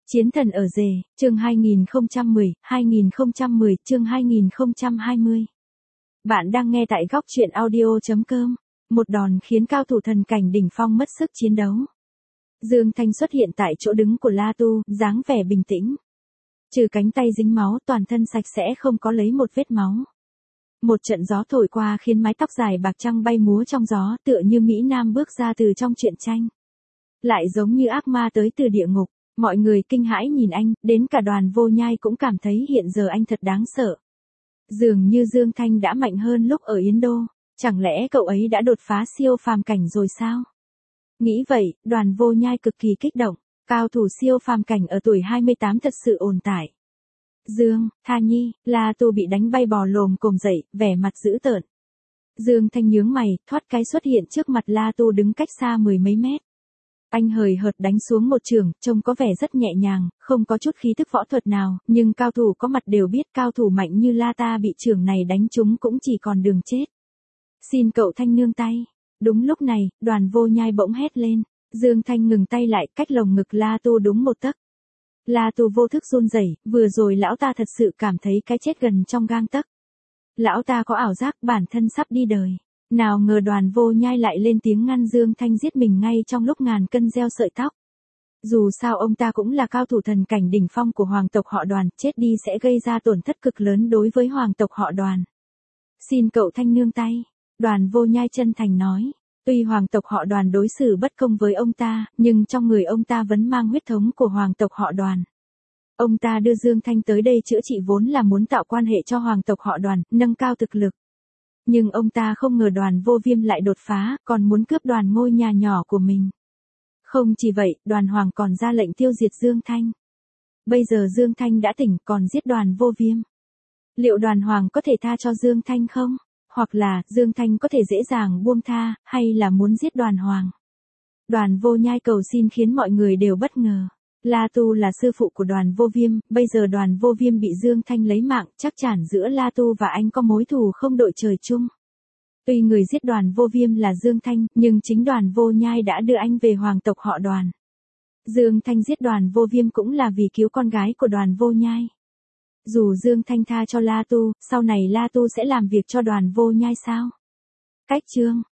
Chiến thần ở rể, chương 2010, chương 2020. Bạn đang nghe tại góc truyện audio.com. Một đòn khiến cao thủ thần cảnh đỉnh phong mất sức chiến đấu. Dương Thanh xuất hiện tại chỗ đứng của La Tu, dáng vẻ bình tĩnh. Trừ cánh tay dính máu, toàn thân sạch sẽ không có lấy một vết máu. Một trận gió thổi qua khiến mái tóc dài bạc trăng bay múa trong gió, tựa như Mỹ Nam bước ra từ trong truyện tranh. Lại giống như ác ma tới từ địa ngục. Mọi người kinh hãi nhìn anh, đến cả Đoàn Vô Nhai cũng cảm thấy hiện giờ anh thật đáng sợ. Dường như Dương Thanh đã mạnh hơn lúc ở Yến Đô, chẳng lẽ cậu ấy đã đột phá siêu phàm cảnh rồi sao? Nghĩ vậy, Đoàn Vô Nhai cực kỳ kích động, cao thủ siêu phàm cảnh ở tuổi 28 thật sự ổn tải. Dương, Tha Nhi, La Tu bị đánh bay bò lồm cồm dậy, vẻ mặt dữ tợn. Dương Thanh nhướng mày, thoát cái xuất hiện trước mặt La Tu đứng cách xa mười mấy mét. Anh hời hợt đánh xuống một chưởng, trông có vẻ rất nhẹ nhàng, không có chút khí thức võ thuật nào, nhưng cao thủ có mặt đều biết cao thủ mạnh như La Ta bị chưởng này đánh trúng cũng chỉ còn đường chết. Xin cậu Thanh nương tay. Đúng lúc này, Đoàn Vô Nhai bỗng hét lên. Dương Thanh ngừng tay lại, cách lồng ngực La Tu đúng một tấc. La Tu vô thức run rẩy, vừa rồi lão ta thật sự cảm thấy cái chết gần trong gang tấc. Lão ta có ảo giác bản thân sắp đi đời. Nào ngờ Đoàn Vô Nhai lại lên tiếng ngăn Dương Thanh giết mình ngay trong lúc ngàn cân gieo sợi tóc. Dù sao ông ta cũng là cao thủ thần cảnh đỉnh phong của hoàng tộc họ Đoàn, chết đi sẽ gây ra tổn thất cực lớn đối với hoàng tộc họ Đoàn. Xin cậu Thanh nương tay. Đoàn Vô Nhai chân thành nói. Tuy hoàng tộc họ Đoàn đối xử bất công với ông ta, nhưng trong người ông ta vẫn mang huyết thống của hoàng tộc họ Đoàn. Ông ta đưa Dương Thanh tới đây chữa trị vốn là muốn tạo quan hệ cho hoàng tộc họ Đoàn, nâng cao thực lực. Nhưng ông ta không ngờ Đoàn Vô Viêm lại đột phá, còn muốn cướp Đoàn ngôi nhà nhỏ của mình. Không chỉ vậy, Đoàn Hoàng còn ra lệnh tiêu diệt Dương Thanh. Bây giờ Dương Thanh đã tỉnh, còn giết Đoàn Vô Viêm. Liệu Đoàn Hoàng có thể tha cho Dương Thanh không? Hoặc là, Dương Thanh có thể dễ dàng buông tha, hay là muốn giết Đoàn Hoàng? Đoàn Vô Nhai cầu xin khiến mọi người đều bất ngờ. La Tu là sư phụ của Đoàn Vô Viêm, bây giờ Đoàn Vô Viêm bị Dương Thanh lấy mạng, chắc chắn giữa La Tu và anh có mối thù không đội trời chung. Tuy người giết Đoàn Vô Viêm là Dương Thanh, nhưng chính Đoàn Vô Nhai đã đưa anh về hoàng tộc họ Đoàn. Dương Thanh giết Đoàn Vô Viêm cũng là vì cứu con gái của Đoàn Vô Nhai. Dù Dương Thanh tha cho La Tu, sau này La Tu sẽ làm việc cho Đoàn Vô Nhai sao? Cách chương